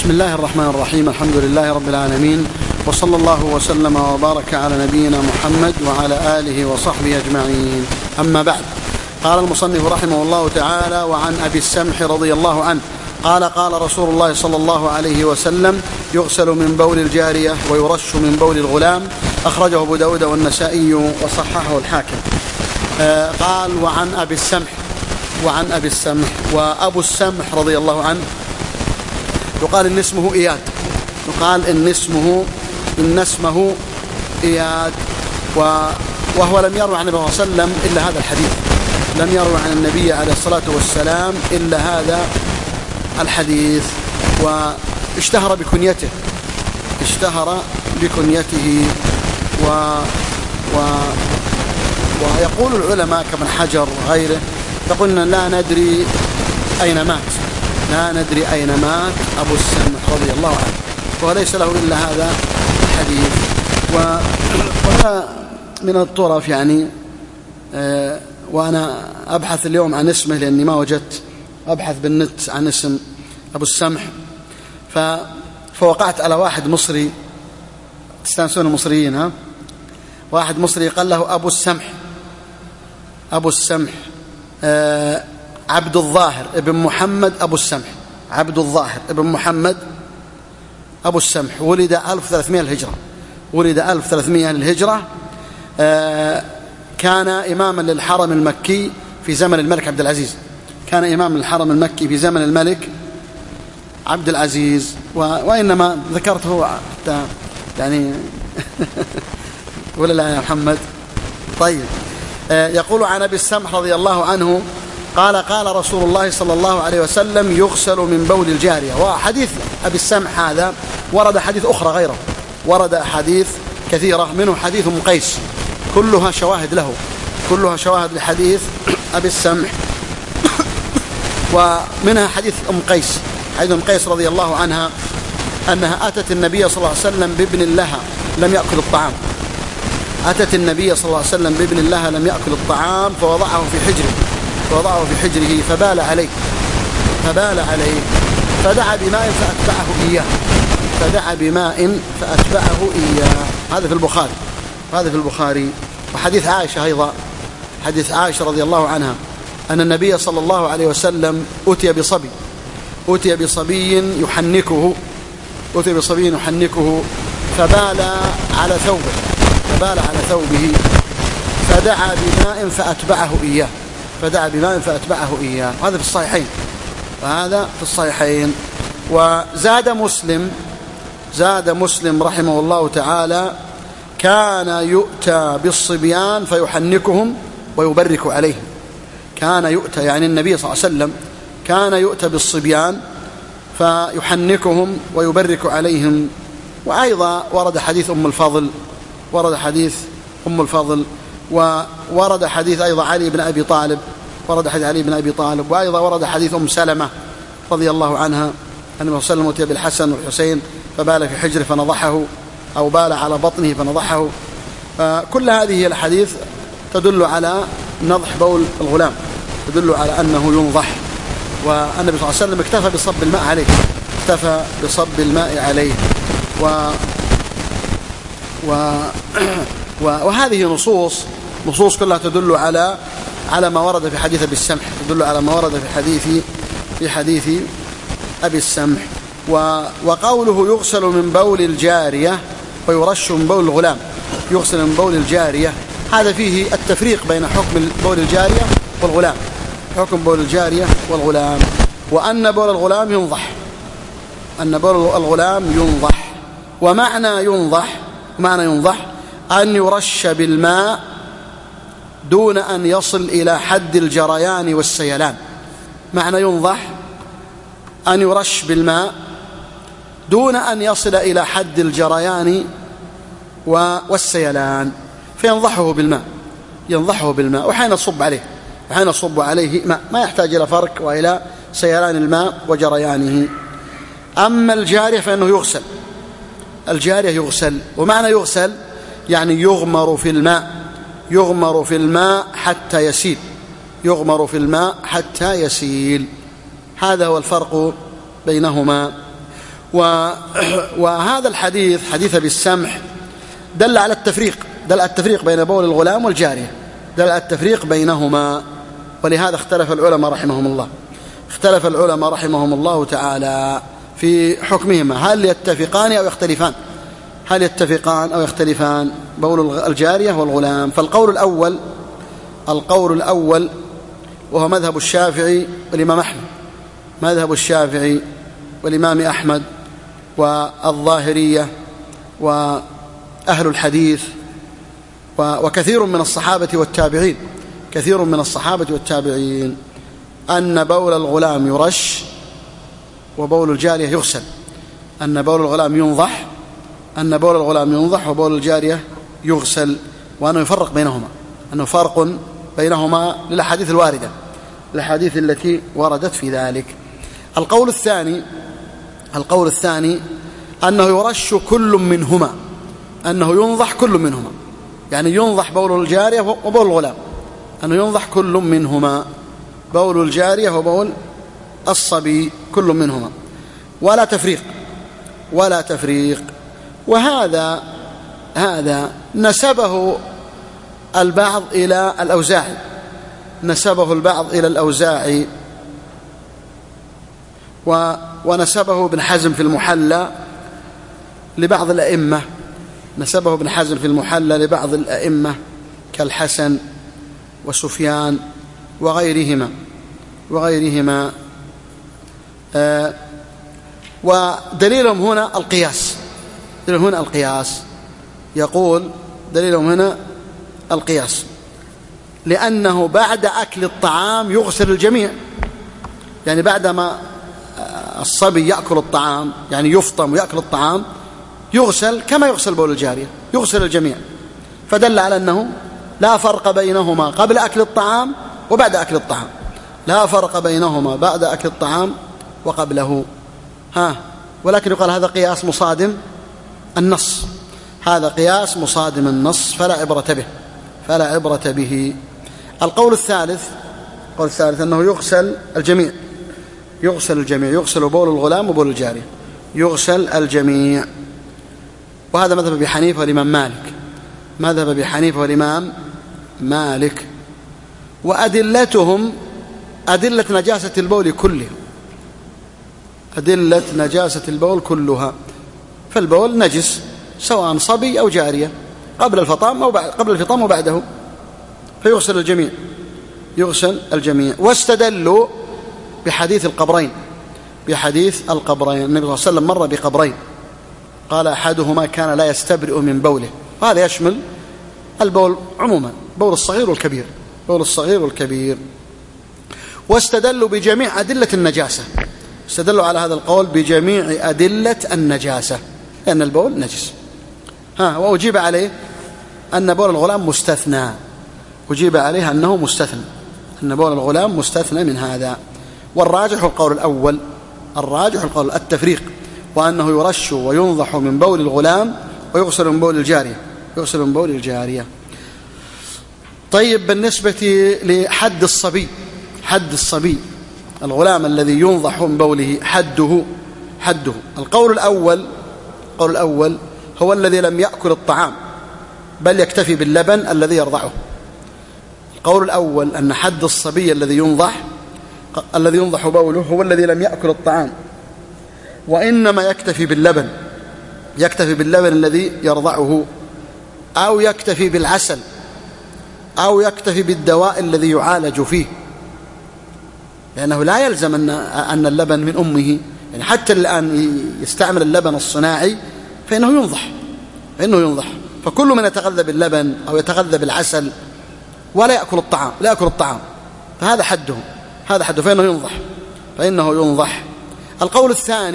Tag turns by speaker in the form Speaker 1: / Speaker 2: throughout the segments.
Speaker 1: بسم الله الرحمن الرحيم. الحمد لله رب العالمين، وصلى الله وسلم وبارك على نبينا محمد وعلى آله وصحبه أجمعين. أما بعد، قال المصنف رحمه الله تعالى: وعن أبي السمح رضي الله عنه قال: قال رسول الله صلى الله عليه وسلم: يغسل من بول الجارية ويرش من بول الغلام. أخرجه أبو داود والنسائي وصححه الحاكم. قال: وعن أبي السمح. وعن أبي السمح، وأبو السمح رضي الله عنه يقال إن اسمه إياد، يقال إن اسمه إياد، وهو لم يروي عن النبي صلى الله عليه وسلم إلا هذا الحديث، لم يروي عن النبي عليه الصلاة والسلام إلا هذا الحديث، واشتهر بكنيته، ويقول العلماء كابن حجر وغيره يقولون لا ندري أين مات أبو السمح رضي الله عنه، وليس له إلا هذا الحديث. وهذا من الطرف يعني، وأنا أبحث اليوم عن اسمه لأني ما وجدت، أبحث بالنت عن اسم أبو السمح، فوقعت على واحد مصري، تستانسون المصريين ها، واحد مصري قال له أبو السمح عبد الظاهر ابن محمد أبو السمح، عبد الظاهر ابن محمد أبو السمح، ولد 1300 الهجرة، ولد 1300 الهجرة. كان إماما للحرم المكي في زمن الملك عبد العزيز، كان إمام الحرم المكي في زمن الملك عبد العزيز، وإنما ذكرته حتى يعني ولا لا يا محمد؟ طيب. يقول عن أبي السمح رضي الله عنه قال: قال رسول الله صلى الله عليه وسلم: يغسل من بول الجارية. وحديث أبي السمح هذا ورد حديث أخرى غيره، ورد حديث كثيرة، منه حديث أم قيس كلها شواهد له، كلها شواهد لحديث أبي السمح. ومنها حديث أم قيس، حديث أم قيس رضي الله عنها أنها أتت النبي صلى الله عليه وسلم بابن لها لم يأكل الطعام، أتت النبي صلى الله عليه وسلم بابن لها لم يأكل الطعام، فوضعه في حجره فبال عليه، فدعا بماء فأتبعه إياه. هذا في البخاري. وحديث عائشة أيضا، حديث عائشة رضي الله عنها أن النبي صلى الله عليه وسلم أتي بصبي يحنكه فبال على ثوبه فدعا بماء فأتبعه إياه. هذا في الصحيحين. وزاد مسلم رحمه الله تعالى: كان يؤتى بالصبيان فيحنكهم ويبرك عليهم. كان يؤتى يعني النبي صلى الله عليه وسلم كان يؤتى بالصبيان فيحنكهم ويبرك عليهم. وأيضا ورد حديث أم الفضل، وورد حديث أيضا علي بن أبي طالب، وأيضا ورد حديث أم سلمة رضي الله عنها أن النبي صلى الله عليه وسلم أتي بالحسن والحسين فبال في حجره فنضحه، أو بال على بطنه فنضحه. كل هذه الحديث تدل على نضح بول الغلام، تدل على أنه ينضح. والنبي صلى الله عليه وسلم اكتفى بصب الماء عليه. وهذه نصوص كلها تدل على ما ورد في حديث أبي السمح، تدل على ما ورد في حديث أبي السمح. وقوله يغسل من بول الجارية ويرش من بول الغلام، يغسل من بول الجارية، هذا فيه التفريق بين حكم بول الجارية والغلام، حكم بول الجارية والغلام، وأن بول الغلام ينضح، ومعنى ينضح أن يرش بالماء دون أن يصل إلى حد الجريان والسيلان. معنى ينضح أن يرش بالماء دون أن يصل إلى حد الجريان والسيلان، فينضحه بالماء، وحين يصب عليه ماء، ما يحتاج إلى فرق وإلى سيلان الماء وجريانه. أما الجارية فإنه يغسل، ومعنى يغسل يعني يغمر في الماء حتى يسيل، هذا هو الفرق بينهما. وهذا الحديث حديث أبي السمح دل على التفريق بين بول الغلام والجارية، دل على التفريق بينهما. ولهذا اختلف العلماء رحمهم الله تعالى في حكمهما، هل يتفقان أو يختلفان بول الجارية والغلام. فالقول الأول وهو مذهب الشافعي والإمام أحمد والظاهرية وأهل الحديث وكثير من الصحابة والتابعين أن بول الغلام يرش وبول الجارية يغسل، أن بول الغلام ينضح وبول الجارية يغسل، وأنه يفرق بينهما، أنه فرق بينهما للأحاديث الواردة، الأحاديث التي وردت في ذلك. القول الثاني أنه يرش كل منهما، أنه ينضح كل منهما، يعني ينضح بول الجارية وبول الغلام، أنه ينضح كل منهما، بول الجارية وبول الصبي كل منهما، ولا تفريق. وهذا نسبه البعض إلى الأوزاعي، ونسبه ابن حزم في المحلى لبعض الأئمة، كالحسن وسفيان وغيرهما. ودليلهم هنا القياس، يقول دليلهم هنا القياس، لأنه بعد أكل الطعام يغسل الجميع، يعني بعدما الصبي يأكل الطعام، يعني يفطم ويأكل الطعام، يغسل كما يغسل بول الجارية، يغسل الجميع. فدل على أنه لا فرق بينهما قبل أكل الطعام وبعد أكل الطعام، لا فرق بينهما بعد أكل الطعام وقبله. ولكن يقال هذا قياس مصادم النص، فلا عبرة به. القول الثالث أنه يغسل الجميع، يغسل بول الغلام وبول الجارية، يغسل الجميع. وهذا مذهب أبي حنيفة والإمام مالك، وأدلتهم أدلة نجاسة البول كلها، فالبول نجس سواء صبي أو جارية، قبل الفطام وبعده، فيغسل الجميع. واستدلوا بحديث القبرين، النبي صلى الله عليه وسلم مر بقبرين، قال أحدهما كان لا يستبرئ من بوله، وهذا يشمل البول عموما، بول الصغير والكبير. واستدلوا بجميع أدلة النجاسة، استدلوا على هذا القول بجميع أدلة النجاسة، لأن البول نجس. وأجيب عليه أن بول الغلام مستثنى، أن بول الغلام مستثنى من هذا. والراجح القول التفريق، وأنه يرش وينضح من بول الغلام ويغسل من بول الجارية. طيب، بالنسبة لحد الصبي الغلام الذي ينضح من بوله، حده القول الأول هو الذي لم يأكل الطعام بل يكتفي باللبن الذي يرضعه. القول الأول أن حد الصبي الذي ينضح بوله هو الذي لم يأكل الطعام، وإنما يكتفي باللبن الذي يرضعه، أو يكتفي بالعسل، أو يكتفي بالدواء الذي يعالج فيه، لأنه لا يلزم أن اللبن من أمه، يعني حتى الآن يستعمل اللبن الصناعي فإنه ينضح. فكل من يتغذى باللبن أو يتغذى بالعسل ولا يأكل الطعام فهذا حده، فإنه ينضح. القول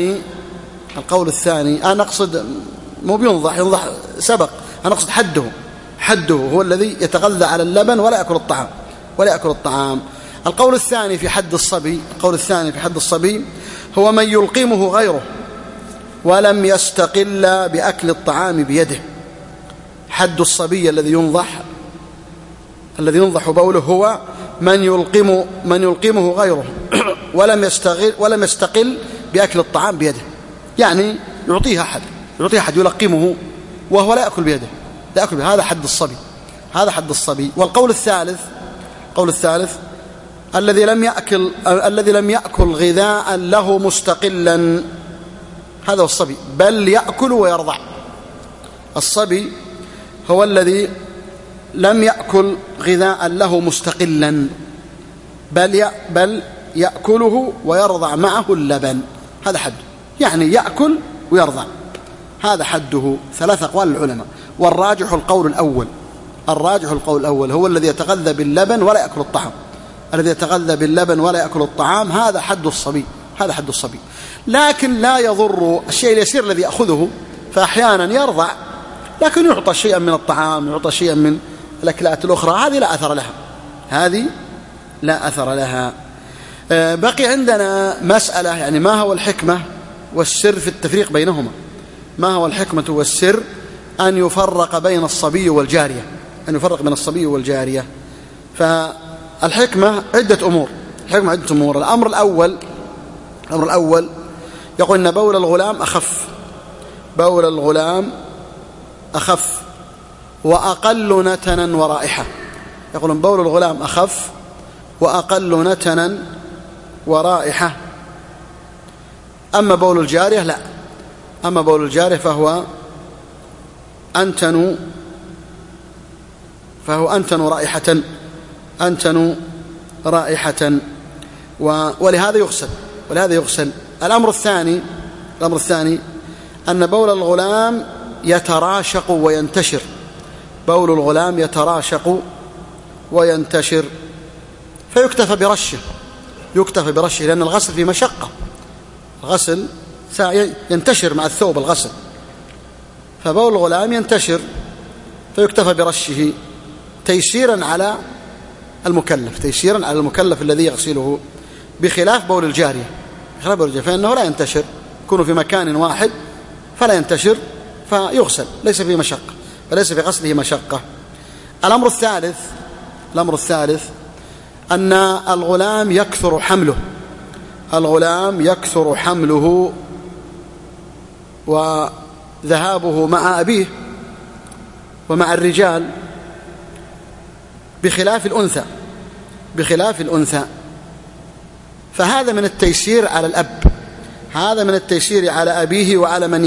Speaker 1: الثاني أنا أقصد مو بينضح سبق، أنا أقصد حده هو الذي يتغذى على اللبن ولا يأكل الطعام. القول الثاني في حد الصبي هو من يلقمه غيره ولم يستقل بأكل الطعام بيده. حد الصبي الذي ينضح بوله هو من يلقمه غيره ولم يستقل بأكل الطعام بيده، يعني يعطيه أحد يلقمه وهو لا يأكل بيده، هذا حد الصبي. والقول الثالث الذي لم يأكل غذاء له مستقلا، هذا هو الصبي، بل يأكل ويرضع. الصبي هو الذي لم يأكل غذاء له مستقلا، بل يأكله ويرضع معه اللبن، هذا حده، يعني يأكل ويرضع، هذا حده. 3 أقوال العلماء، والراجح القول الأول هو الذي يتغذى باللبن ولا يأكل الطعام، هذا حد الصبي. لكن لا يضر الشيء اليسير الذي يأخذه، فأحيانا يرضع لكن يعطى شيئا من الطعام، يعطى شيئا من الأكلات الأخرى، هذه لا أثر لها. بقي عندنا مسألة، يعني ما هو الحكمة والسر في التفريق بينهما؟ ما هو الحكمة والسر أن يفرق بين الصبي والجارية؟ فالحكمة عدة أمور. الأمر الأول يقول إن بول الغلام أخف وأقل نتنا ورائحة. يقولون بول الغلام أخف وأقل نتنا ورائحة. أما بول الجارية لا، أما بول الجارية فهو أنتن رائحة، ولهذا يغسل. الأمر الثاني أن بول الغلام يتراشق وينتشر، فيكتفى برشه، لأن الغسل في مشقة، الغسل ينتشر مع الثوب الغسل، فبول الغلام ينتشر فيكتفى برشه تيسيرا على المكلف الذي يغسله، بخلاف بول الجارية فإنه لا ينتشر، يكون في مكان واحد فلا ينتشر فيغسل، ليس في غسله مشقة. الأمر الثالث أن الغلام يكثر حمله وذهابه مع أبيه ومع الرجال، بخلاف الأنثى، فهذا من التيسير على الأب، هذا من التيسير على أبيه وعلى من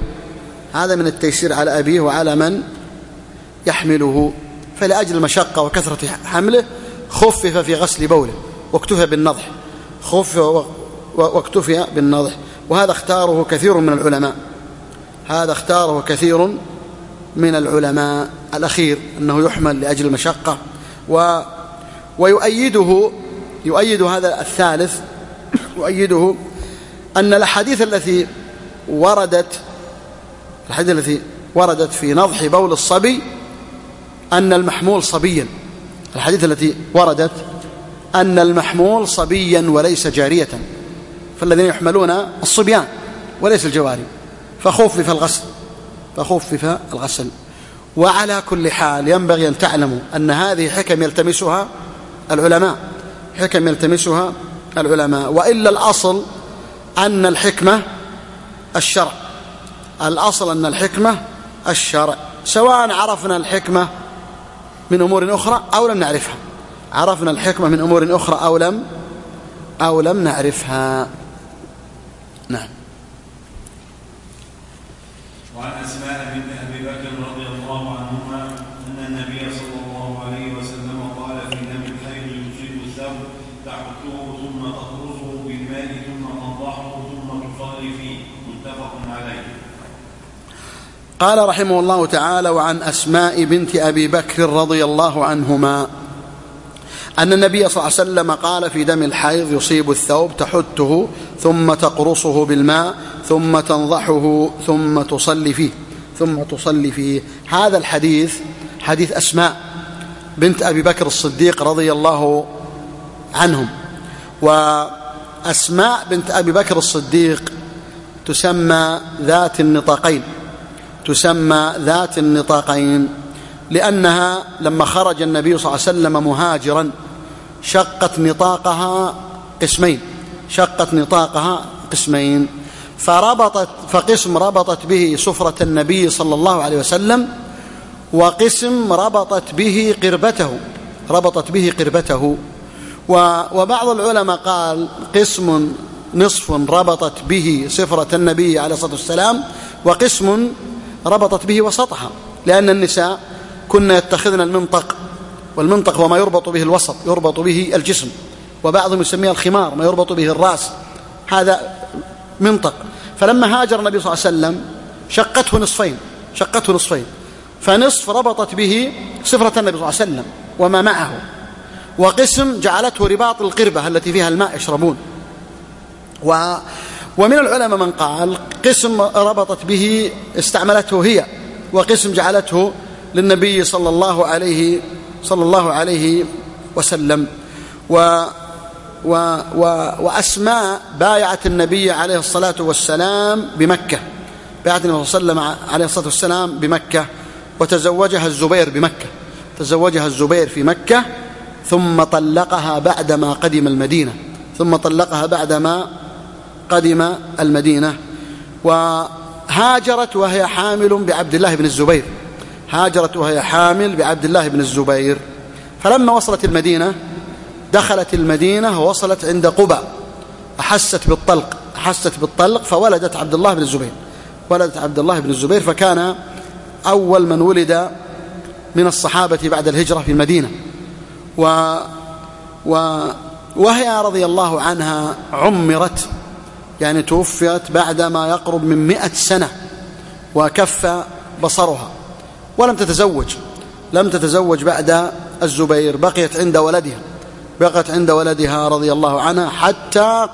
Speaker 1: يحمله، فلأجل المشقة وكثرة حمله خفف في غسل بوله واكتفى بالنضح، وهذا اختاره كثير من العلماء، الأخير أنه يحمل لأجل المشقة. ويؤيد هذا الثالث، يؤيده أن الأحاديث التي وردت في نضح بول الصبي أن المحمول صبيا، الحديث التي وردت أن المحمول صبيا وليس جارية، فالذين يحملون الصبيان وليس الجواري، فخفف الغسل. وعلى كل حال ينبغي أن تعلموا أن هذه حكم يلتمسها العلماء، وإلا الأصل أن الحكمة الشرع، سواء عرفنا الحكمة من أمور أخرى أو لم نعرفها، أو لم نعرفها. نعم.
Speaker 2: وعن أسماء بنت أبي بكر رضي الله عنهما أن النبي صلى الله عليه وسلم قال في دم الحيض يصيب الثوب تحته ثم تخرجه بالماء ثم تنضحه ثم تصلي فيه، متفق عليه.
Speaker 1: قال رحمه الله تعالى: وعن أسماء بنت أبي بكر رضي الله عنهما أن النبي صلى الله عليه وسلم قال في دم الحيض يصيب الثوب تحته ثم تقرصه بالماء ثم تنضحه ثم تصلي فيه. هذا الحديث حديث أسماء بنت أبي بكر الصديق رضي الله عنهم. وأسماء بنت أبي بكر الصديق تسمى ذات النطاقين، لأنها لما خرج النبي صلى الله عليه وسلم مهاجرا شقت نطاقها قسمين، فقسم ربطت به سفرة النبي صلى الله عليه وسلم، وقسم ربطت به قربته. وبعض العلماء قال قسم نصف ربطت به سفرة النبي عليه الصلاة والسلام، وقسم ربطت به وسطها، لأن النساء كنا يتخذن المنطق، والمنطق هو ما يربط به الوسط، يربط به الجسم، وبعضهم يسميها الخمار، ما يربط به الرأس، هذا منطق. فلما هاجر النبي صلى الله عليه وسلم شقته نصفين، فنصف ربطت به سفرة النبي صلى الله عليه وسلم وما معه، وقسم جعلته رباط القربة التي فيها الماء يشربون. ومن العلماء من قال قسم ربطت به استعملته هي، وقسم جعلته للنبي صلى الله عليه وسلم. وأسماء بايعت النبي عليه الصلاة والسلام بمكة، بايعت النبي صلى الله عليه وسلم بمكة، وتزوجها الزبير في مكة، ثم طلقها بعدما قدم المدينة. وهاجرت وهي حامل بعبد الله بن الزبير. فلما وصلت المدينة دخلت المدينة ووصلت عند قباء، أحست بالطلق فولدت عبد الله بن الزبير، فكان أول من ولد من الصحابة بعد الهجرة في المدينة. وهي رضي الله عنها عمرت، يعني توفيت بعد ما يقرب من 100 سنة، وكف بصرها، ولم تتزوج بعد الزبير، بقيت عند ولدها رضي الله عنها حتى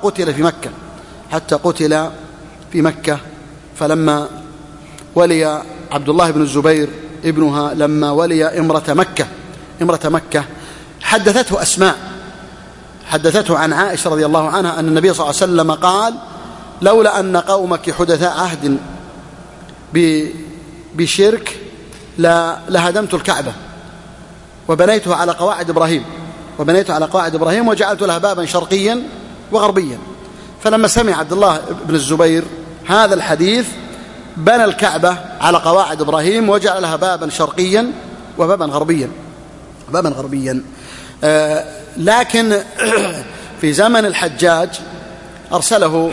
Speaker 1: قتل في مكة. فلما ولي عبد الله بن الزبير ابنها، لما ولي امرة مكة حدثته عن عائشة رضي الله عنها أن النبي صلى الله عليه وسلم قال: لولا أن قومك حدثاء عهد بشرك لهدمت الكعبة وبنيتها على قواعد إبراهيم وجعلت لها بابا شرقيا وغربيا. فلما سمع عبد الله بن الزبير هذا الحديث بنى الكعبة على قواعد إبراهيم وجعل لها بابا شرقيا وبابا غربيا. لكن في زمن الحجاج أرسله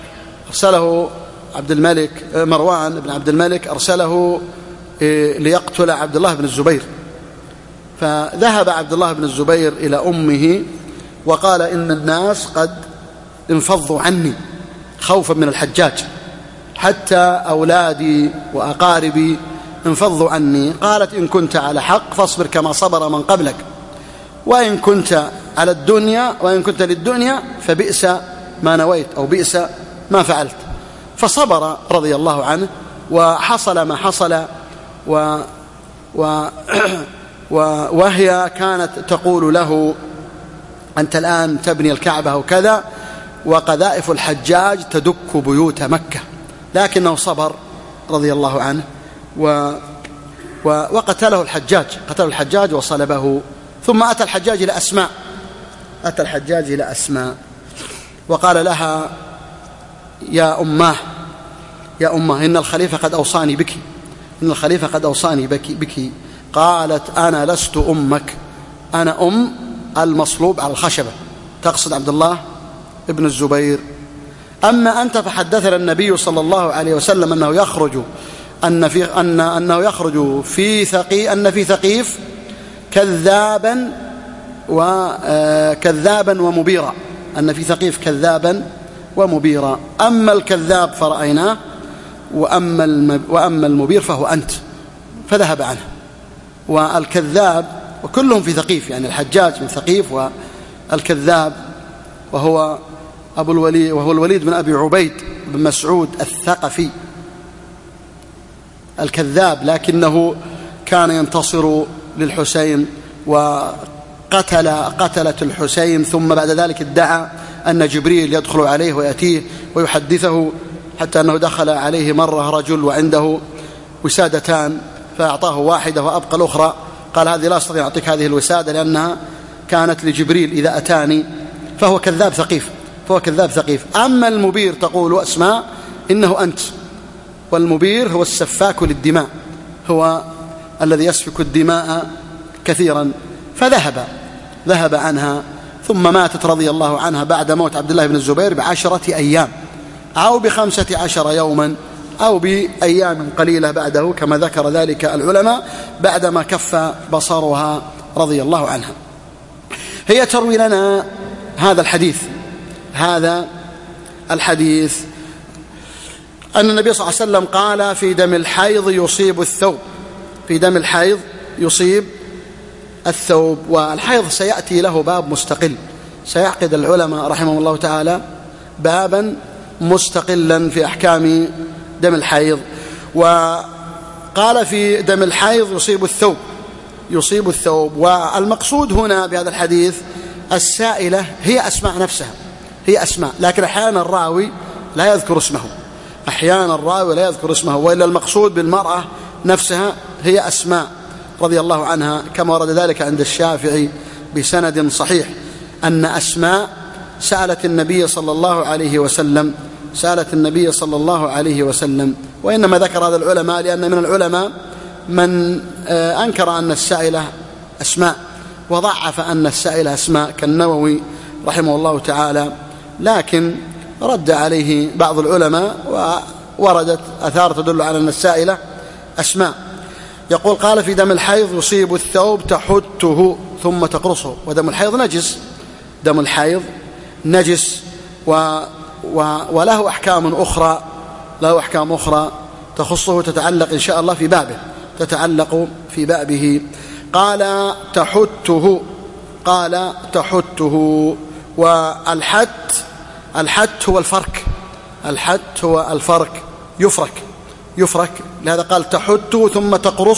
Speaker 1: مروان بن عبد الملك، أرسله ليقتل عبد الله بن الزبير. فذهب عبد الله بن الزبير إلى أمه وقال: إن الناس قد انفضوا عني خوفا من الحجاج، حتى أولادي وأقاربي انفضوا عني. قالت: إن كنت على حق فاصبر كما صبر من قبلك، وإن كنت للدنيا فبئس ما نويت أو بئس ما فعلت. فصبر رضي الله عنه، وحصل ما حصل. وهي كانت تقول له: أنت الآن تبني الكعبة وكذا، وقذائف الحجاج تدك بيوت مكة. لكنه صبر رضي الله عنه، وقتله الحجاج وصلبه. ثم أتى الحجاج إلى أسماء وقال لها: يا أماه إن الخليفة قد أوصاني بك. قالت: أنا لست أمك، أنا المصلوب على الخشبة، تقصد عبد الله ابن الزبير. أما أنت فحدثنا النبي صلى الله عليه وسلم أنه يخرج في ثقيف كذابا ومبيرا، أن في ثقيف كذابا ومبيرا. أما الكذاب فرأيناه، وأما المبير فهو أنت. فذهب عنه. والكذاب وكلهم في ثقيف، يعني الحجاج من ثقيف، والكذاب وهو الوليد بن أبي عبيد بن مسعود الثقفي الكذاب، لكنه كان ينتصر للحسين وقتلت الحسين. ثم بعد ذلك ادعى أن جبريل يدخل عليه ويأتيه ويحدثه، حتى أنه دخل عليه مرة رجل وعنده وسادتان فأعطاه واحدة وأبقى الأخرى، قال: هذه لا أستطيع أعطيك هذه الوسادة لأنها كانت لجبريل إذا أتاني. فهو كذاب ثقيف. أما المبير تقول أسماء إنه أنت. والمبير هو السفاك للدماء، هو الذي يسفك الدماء كثيرا. فذهب عنها، ثم ماتت رضي الله عنها بعد موت عبد الله بن الزبير ب10 أيام أو ب15 يوما أو بأيام قليلة بعده، كما ذكر ذلك العلماء، بعدما كف بصرها رضي الله عنها. هي تروي لنا هذا الحديث أن النبي صلى الله عليه وسلم قال: في دم الحيض يصيب الثوب، في دم الحيض يصيب الثوب. والحيض سيأتي له باب مستقل، سيعقد العلماء رحمه الله تعالى بابا مستقلا في أحكام دم الحيض. وقال: في دم الحيض يصيب الثوب. والمقصود هنا بهذا الحديث السائلة هي أسماء نفسها، هي أسماء، لكن أحيانا الراوي لا يذكر اسمه، وإلا المقصود بالمرأة نفسها هي أسماء رضي الله عنها، كما ورد ذلك عند الشافعي بسند صحيح أن أسماء سألت النبي صلى الله عليه وسلم. وإنما ذكر هذا العلماء لأن من العلماء من أنكر أن السائلة أسماء، وضعف أن السائلة أسماء كالنووي رحمه الله تعالى، لكن رد عليه بعض العلماء ووردت آثار تدل على أن السائلة أسماء. يقول: قال: في دم الحيض يصيب الثوب تحته ثم تقرصه. ودم الحيض نجس، دم الحيض نجس، وله أحكام أخرى تخصه، تتعلق إن شاء الله في بابه. قال: تحته. والحت هو الفرك، يفرك، لهذا قال: تحته ثم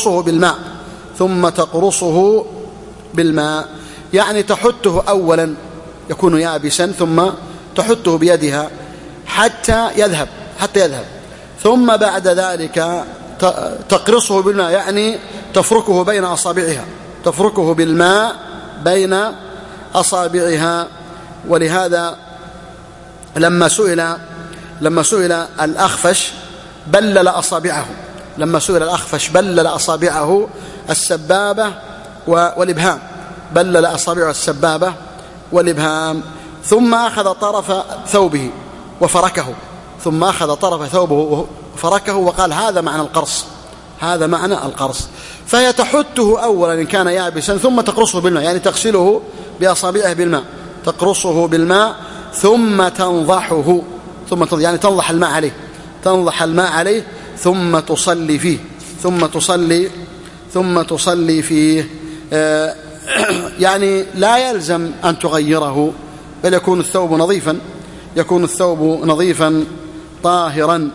Speaker 1: تقرصه بالماء، يعني تحته أولا يكون يابسا، ثم تحته بيدها حتى يذهب، ثم بعد ذلك تقرصه بالماء، يعني تفركه بالماء بين أصابعها. ولهذا لما سئل الأخفش بلل أصابعه السبابة والإبهام، ثم أخذ طرف ثوبه وفركه، وقال: هذا معنى القرص. فهي تحته أولا إن كان يابسا، ثم تقرصه بالماء، يعني تغسله بأصابعه بالماء، تقرصه بالماء، ثم تنضحه، يعني تنضح الماء عليه، ثم تصلي فيه. يعني لا يلزم أن تغيره، بل يكون الثوب نظيفا طاهرا.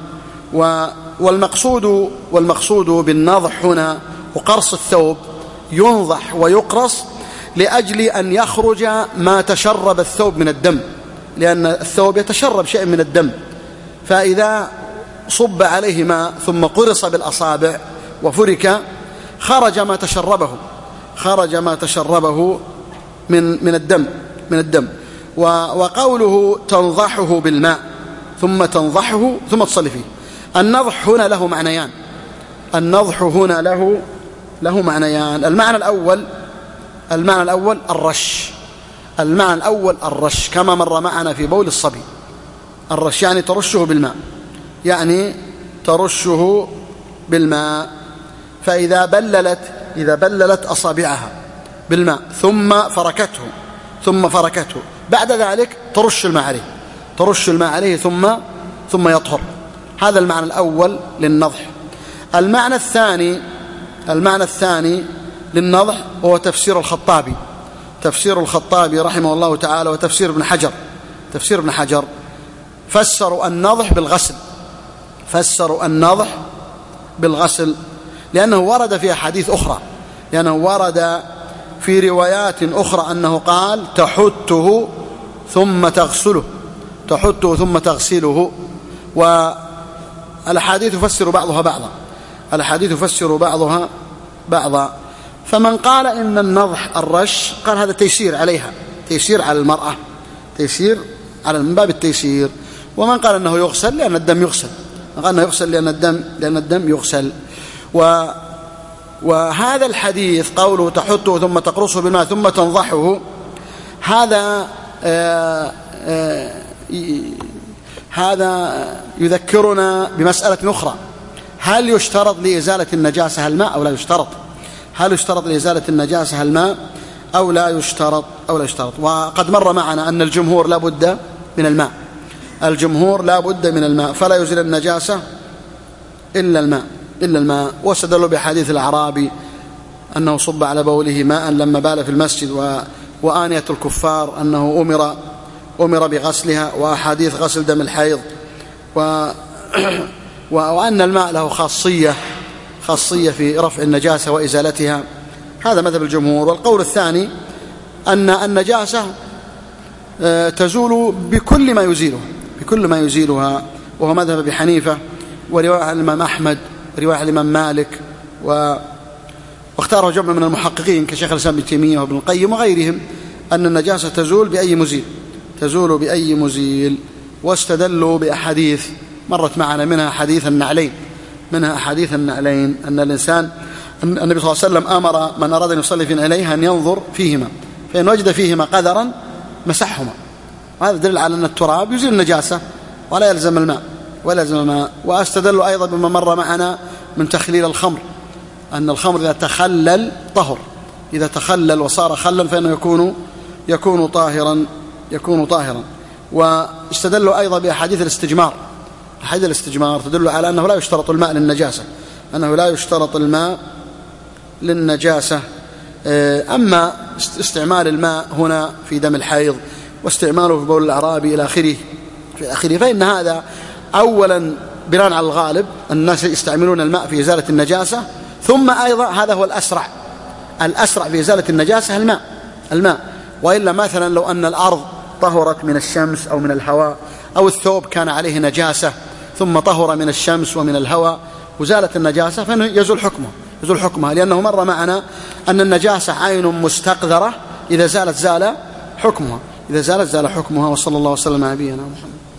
Speaker 1: والمقصود بالنضح هنا وقرص الثوب، ينضح ويقرص لأجل أن يخرج ما تشرب الثوب من الدم، لأن الثوب يتشرب شيء من الدم، فإذا صب عليه ماء ثم قرص بالأصابع وفرك خرج ما تشربه من الدم. وقوله تنضحه بالماء ثم تصلي فيه. النضح هنا له معنيان، المعنى الأول الرش، كما مر معنا في بول الصبي. الرش يعني ترشه بالماء، فإذا بللت أصابعها بالماء ثم فركته بعد ذلك ترش الماء عليه ثم يطهر. هذا المعنى الأول للنضح. المعنى الثاني للنضح هو تفسير الخطابي رحمه الله تعالى، وتفسير ابن حجر فسروا النضح بالغسل، لأنه ورد في أحاديث أخرى، ورد في روايات أخرى أنه قال: تحته ثم تغسله. والأحاديث تفسر بعضها فمن قال إن النضح الرش قال هذا تيسير عليها، تيسير على المرأة، من باب التيسير. ومن قال أنه يغسل لأن الدم أنه يغسل لأن الدم يغسل. وهذا الحديث قوله تحطه ثم تقرصه بالماء ثم تنضحه، هذا يذكرنا بمسألة أخرى: هل يشترط لإزالة النجاسة الماء أو لا يشترط؟ هل يشترط لإزالة النجاسة الماء أو لا يشترط؟ وقد مر معنا أن الجمهور لا بد من الماء، الجمهور لا بد من الماء، فلا يزيل النجاسة إلا الماء. واستدلوا بحديث الأعرابي أنه صب على بوله ماء لما بال في المسجد، وآنية الكفار أنه أمر بغسلها، وأحاديث غسل دم الحيض، وأن الماء له خاصية في رفع النجاسة وإزالتها. هذا مذهب الجمهور. والقول الثاني أن النجاسة تزول بكل ما يزيلها، وهو مذهب أبي حنيفة ورواية عن الإمام أحمد ورواية عن الإمام مالك، واختاره جمع من المحققين كشيخ الإسلام ابن تيمية وابن القيم وغيرهم أن النجاسة تزول بأي مزيل. واستدلوا بأحاديث مرت معنا، منها أحاديث النعلين، أن الإنسان النبي صلى الله عليه وسلم أمر من أراد أن يصلي في نعليه أن ينظر فيهما، فإن وجد فيهما قذرا مسحهما. وهذا دليل على أن التراب يزيل النجاسة ولا يلزم الماء. واستدلوا أيضا بما مر معنا من تخليل الخمر، أن الخمر إذا تخلل طهر، إذا تخلل وصار خلا فإنه يكون طاهرا. واستدلوا أيضا بأحاديث الاستجمار، أحاديث الاستجمار تدل على أنه لا يشترط الماء للنجاسة، أما استعمال الماء هنا في دم الحيض واستعماله في بول الأعرابي إلى آخره، فإن هذا أولا بناء على الغالب الناس يستعملون الماء في إزالة النجاسة، ثم أيضا هذا هو الأسرع في إزالة النجاسة الماء. وإلا مثلا لو أن الأرض طهرت من الشمس أو من الهواء، أو الثوب كان عليه نجاسة ثم طهر من الشمس ومن الهواء وزالت النجاسة، فإنه يزول حكمها، لأنه مر معنا أن النجاسة عين مستقذرة، إذا زالت زال حكمها. وصلى الله وسلم على نبينا محمد.